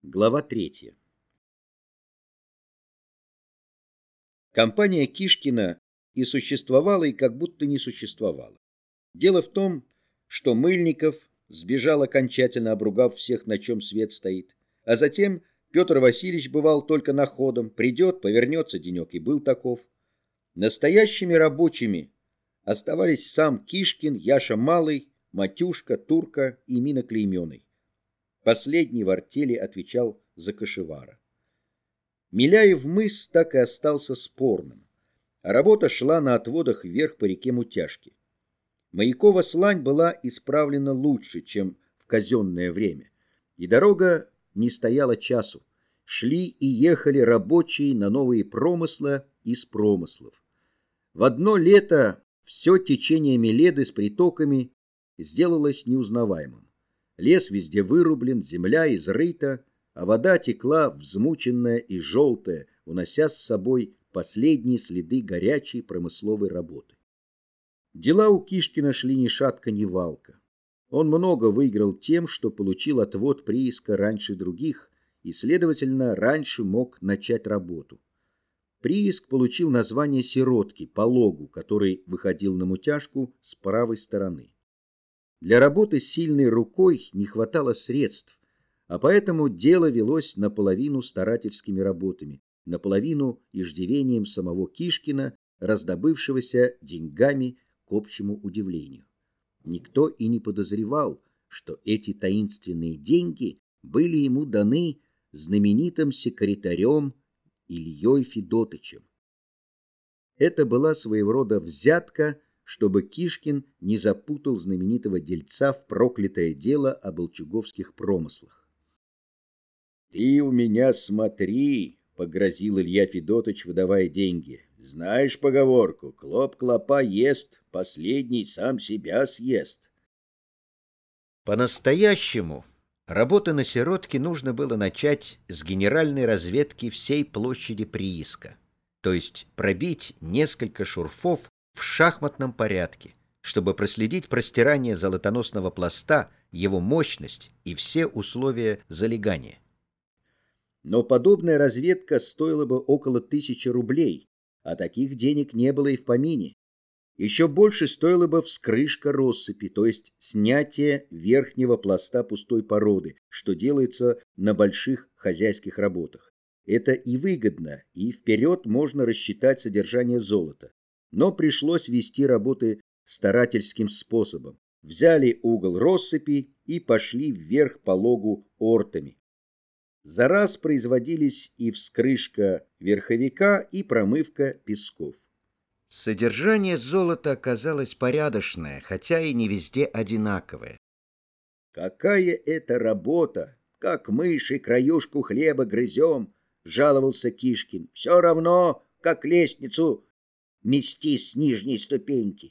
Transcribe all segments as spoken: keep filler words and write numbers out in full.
Глава третья. Компания Кишкина и существовала, и как будто не существовала. Дело в том, что Мыльников сбежал, окончательно обругав всех, на чем свет стоит, а затем Петр Васильевич бывал только находом, придет, повернется денек, и был таков. Настоящими рабочими оставались сам Кишкин, Яша Малый, Матюшка, Турка и Мина Клейменой. Последний в артели отвечал за кошевара. Миляев мыс так и остался спорным, а работа шла на отводах вверх по реке Мутяжки. Маякова слань была исправлена лучше, чем в казенное время, и дорога не стояла часу. Шли и ехали рабочие на новые промыслы из промыслов. В одно лето все течение Меледы с притоками сделалось неузнаваемым. Лес везде вырублен, земля изрыта, а вода текла взмученная и желтая, унося с собой последние следы горячей промысловой работы. Дела у Кишкина шли ни шатко, ни валко. Он много выиграл тем, что получил отвод прииска раньше других и, следовательно, раньше мог начать работу. Прииск получил название Сиротки по логу, который выходил на Мутяжку с правой стороны. Для работы сильной рукой не хватало средств, а поэтому дело велось наполовину старательскими работами, наполовину иждивением самого Кишкина, раздобывшегося деньгами к общему удивлению. Никто и не подозревал, что эти таинственные деньги были ему даны знаменитым секретарем Ильей Федотычем. Это была своего рода взятка, чтобы Кишкин не запутал знаменитого дельца в проклятое дело о болчуговских промыслах. «Ты у меня смотри», — погрозил Илья Федотыч, выдавая деньги. «Знаешь поговорку: клоп клопа ест, последний сам себя съест». По-настоящему работы на Сиротке нужно было начать с генеральной разведки всей площади прииска, то есть пробить несколько шурфов в шахматном порядке, чтобы проследить простирание золотоносного пласта, его мощность и все условия залегания. Но подобная разведка стоила бы около тысячи рублей, а таких денег не было и в помине. Еще больше стоила бы вскрышка россыпи, то есть снятие верхнего пласта пустой породы, что делается на больших хозяйских работах. Это и выгодно, и вперед можно рассчитать содержание золота. Но пришлось вести работы старательским способом. Взяли угол россыпи и пошли вверх по логу ортами. За раз производились и вскрышка верховика, и промывка песков. Содержание золота оказалось порядочное, хотя и не везде одинаковое. «Какая это работа! Как мыши краюшку хлеба грызем!» — жаловался Кишкин. «Все равно, как лестницу мести с нижней ступеньки».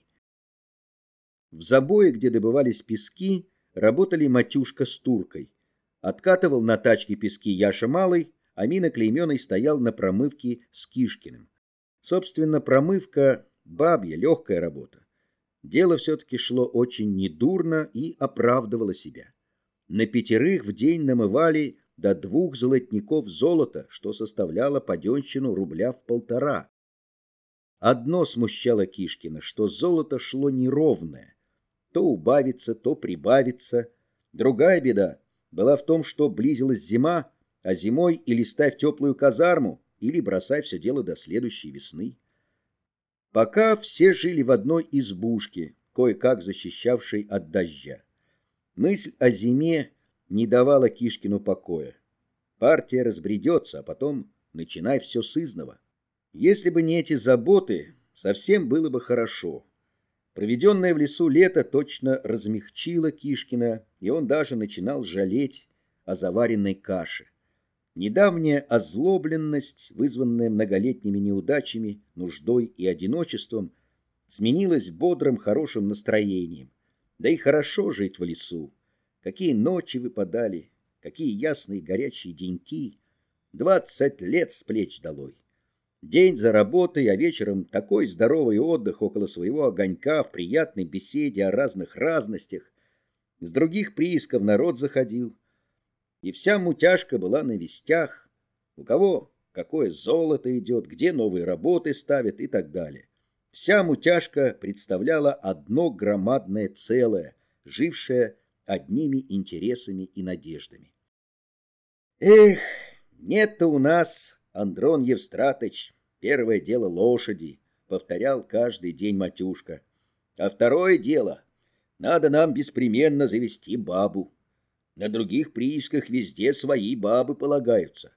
В забое, где добывались пески, работали Матюшка с Туркой. Откатывал на тачке пески Яша Малый, а Мина Клейменой стоял на промывке с Кишкиным. Собственно, промывка — бабья, легкая работа. Дело все-таки шло очень недурно и оправдывало себя. На пятерых в день намывали до двух золотников золота, что составляло паденщину рубля в полтора. Одно смущало Кишкина, что золото шло неровное. То убавится, то прибавится. Другая беда была в том, что близилась зима, а зимой или ставь теплую казарму, или бросай все дело до следующей весны. Пока все жили в одной избушке, кое-как защищавшей от дождя. Мысль о зиме не давала Кишкину покоя. Партия разбредется, а потом начинай все сызнова. Если бы не эти заботы, совсем было бы хорошо. Проведенное в лесу лето точно размягчило Кишкина, и он даже начинал жалеть о заваренной каше. Недавняя озлобленность, вызванная многолетними неудачами, нуждой и одиночеством, сменилась бодрым, хорошим настроением. Да и хорошо жить в лесу. Какие ночи выпадали, какие ясные горячие деньки. Двадцать лет с плеч долой. День за работой, а вечером такой здоровый отдых около своего огонька в приятной беседе о разных разностях. С других приисков народ заходил. И вся мутяжка была на вестях, у кого какое золото идет, где новые работы ставят и так далее. Вся мутяжка представляла одно громадное целое, жившее одними интересами и надеждами. Эх, нет-то у нас, Андрон Евстратыч, первое дело лошади, повторял каждый день Матюшка. А второе дело, надо нам беспременно завести бабу. На других приисках везде свои бабы полагаются.